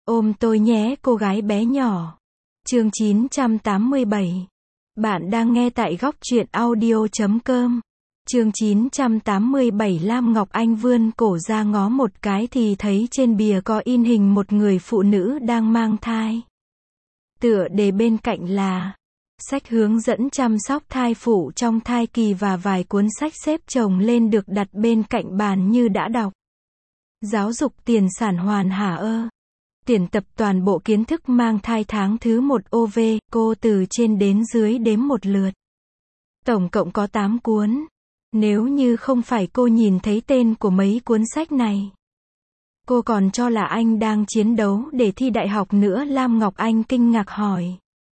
Ôm tôi nhé cô gái bé nhỏ. Chương 987. Bạn đang nghe tại góc truyện audio.com. Chương 987. Lam Ngọc Anh vươn cổ ra ngó một cái thì thấy trên bìa có in hình một người phụ nữ đang mang thai. Tựa đề bên cạnh là sách hướng dẫn chăm sóc thai phụ trong thai kỳ và vài cuốn sách xếp chồng lên được đặt bên cạnh bàn như đã đọc. Giáo dục tiền sản hoàn hảo Tuyển tập toàn bộ kiến thức mang thai tháng thứ 1 OV, cô từ trên đến dưới đếm một lượt. Tổng cộng có 8 cuốn. Nếu như không phải cô nhìn thấy tên của mấy cuốn sách này, cô còn cho là anh đang chiến đấu để thi đại học nữa. Lam Ngọc Anh kinh ngạc hỏi.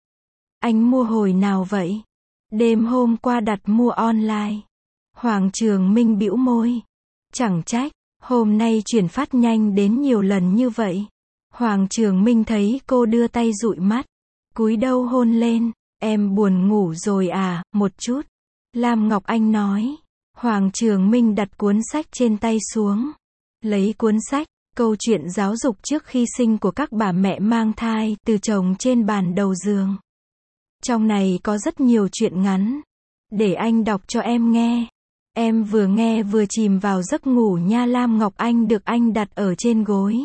Anh mua hồi nào vậy? Đêm hôm qua đặt mua online. Hoàng Trường Minh bĩu môi. Chẳng trách, hôm nay chuyển phát nhanh đến nhiều lần như vậy. Hoàng Trường Minh thấy cô đưa tay dụi mắt, cúi đầu hôn lên. Em buồn ngủ rồi à, một chút. Lam Ngọc Anh nói. Hoàng Trường Minh đặt cuốn sách trên tay xuống. Lấy cuốn sách, câu chuyện giáo dục trước khi sinh của các bà mẹ mang thai, từ chồng trên bàn đầu giường. Trong này có rất nhiều chuyện ngắn. Để anh đọc cho em nghe. Em vừa nghe vừa chìm vào giấc ngủ nha. Lam Ngọc Anh được anh đặt ở trên gối.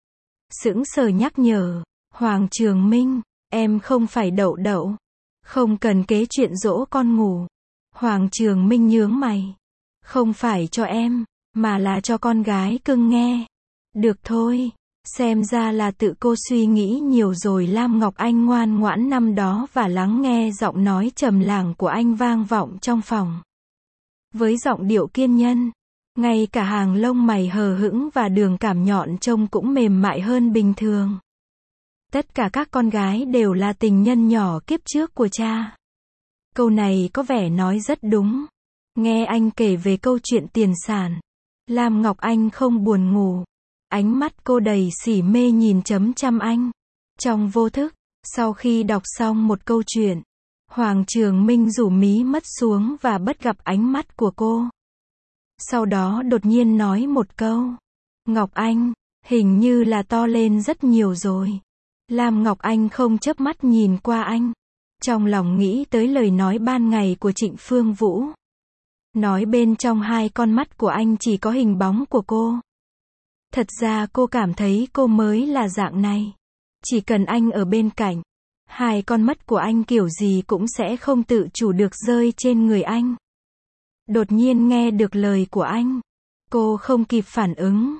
Sững sờ nhắc nhở. Hoàng Trường Minh, em không phải đậu đậu. Không cần kế chuyện dỗ con ngủ. Hoàng Trường Minh nhướng mày. Không phải cho em, mà là cho con gái cưng nghe. Được thôi, xem ra là tự cô suy nghĩ nhiều rồi. Lam Ngọc Anh ngoan ngoãn năm đó và lắng nghe giọng nói trầm lắng của anh vang vọng trong phòng. Với giọng điệu kiên nhân, ngay cả hàng lông mày hờ hững và đường cảm nhọn trông cũng mềm mại hơn bình thường. Tất cả các con gái đều là tình nhân nhỏ kiếp trước của cha. Câu này có vẻ nói rất đúng. Nghe anh kể về câu chuyện tiền sản, Lam Ngọc Anh không buồn ngủ. Ánh mắt cô đầy sỉ mê nhìn chằm chằm anh. Trong vô thức, sau khi đọc xong một câu chuyện, Hoàng Trường Minh rủ mí mắt xuống và bắt gặp ánh mắt của cô. Sau đó đột nhiên nói một câu. Ngọc Anh, hình như là to lên rất nhiều rồi. Lam Ngọc Anh không chớp mắt nhìn qua anh. Trong lòng nghĩ tới lời nói ban ngày của Trịnh Phương Vũ. Nói bên trong hai con mắt của anh chỉ có hình bóng của cô. Thật ra cô cảm thấy cô mới là dạng này. Chỉ cần anh ở bên cạnh, hai con mắt của anh kiểu gì cũng sẽ không tự chủ được rơi trên người anh. Đột nhiên nghe được lời của anh, cô không kịp phản ứng.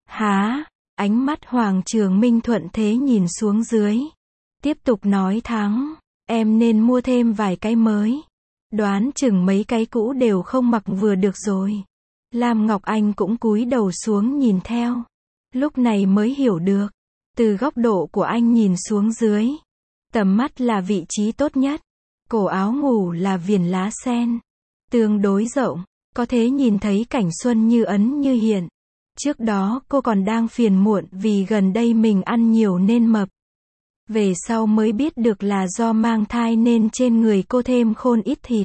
Hả? Ánh mắt Hoàng Trường Minh thuận thế nhìn xuống dưới. Tiếp tục nói thắng, em nên mua thêm vài cái mới. Đoán chừng mấy cái cũ đều không mặc vừa được rồi. Lam Ngọc Anh cũng cúi đầu xuống nhìn theo. Lúc này mới hiểu được. Từ góc độ của anh nhìn xuống dưới. Tầm mắt là vị trí tốt nhất. Cổ áo ngủ là viền lá sen. Tương đối rộng. Có thể nhìn thấy cảnh xuân như ẩn như hiện. Trước đó cô còn đang phiền muộn vì gần đây mình ăn nhiều nên mập. Về sau mới biết được là do mang thai nên trên người cô thêm khôn ít thịt.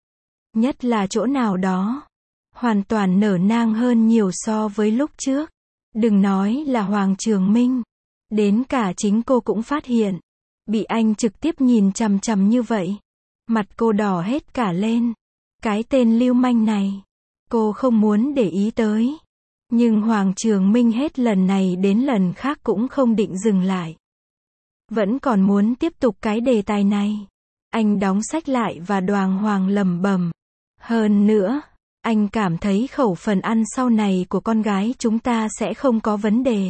Nhất là chỗ nào đó. Hoàn toàn nở nang hơn nhiều so với lúc trước. Đừng nói là Hoàng Trường Minh. Đến cả chính cô cũng phát hiện. Bị anh trực tiếp nhìn chằm chằm như vậy. Mặt cô đỏ hết cả lên. Cái tên lưu manh này. Cô không muốn để ý tới. Nhưng Hoàng Trường Minh hết lần này đến lần khác cũng không định dừng lại. Vẫn còn muốn tiếp tục cái đề tài này. Anh đóng sách lại và đoàng hoàng lẩm bẩm. Hơn nữa, anh cảm thấy khẩu phần ăn sau này của con gái chúng ta sẽ không có vấn đề.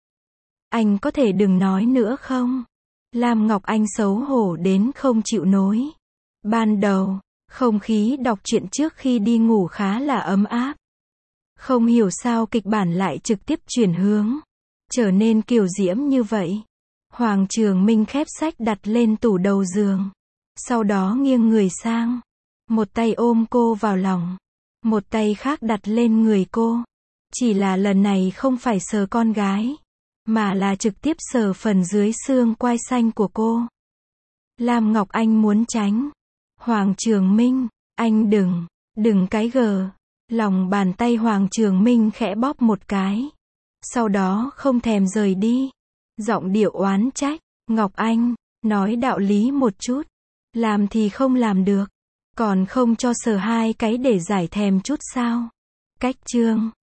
Anh có thể đừng nói nữa không? Lam Ngọc Anh xấu hổ đến không chịu nổi. Ban đầu, không khí đọc truyện trước khi đi ngủ khá là ấm áp. Không hiểu sao kịch bản lại trực tiếp chuyển hướng, trở nên kiều diễm như vậy. Hoàng Trường Minh khép sách đặt lên tủ đầu giường. Sau đó nghiêng người sang. Một tay ôm cô vào lòng. Một tay khác đặt lên người cô. Chỉ là lần này không phải sờ con gái, mà là trực tiếp sờ phần dưới xương quai xanh của cô. Lam Ngọc Anh muốn tránh. Hoàng Trường Minh, anh đừng cái gờ. Lòng bàn tay Hoàng Trường Minh khẽ bóp một cái. Sau đó không thèm rời đi. Giọng điệu oán trách. Ngọc Anh, nói đạo lý một chút. Làm thì không làm được. Còn không cho sờ hai cái để giải thèm chút sao? Cách chương.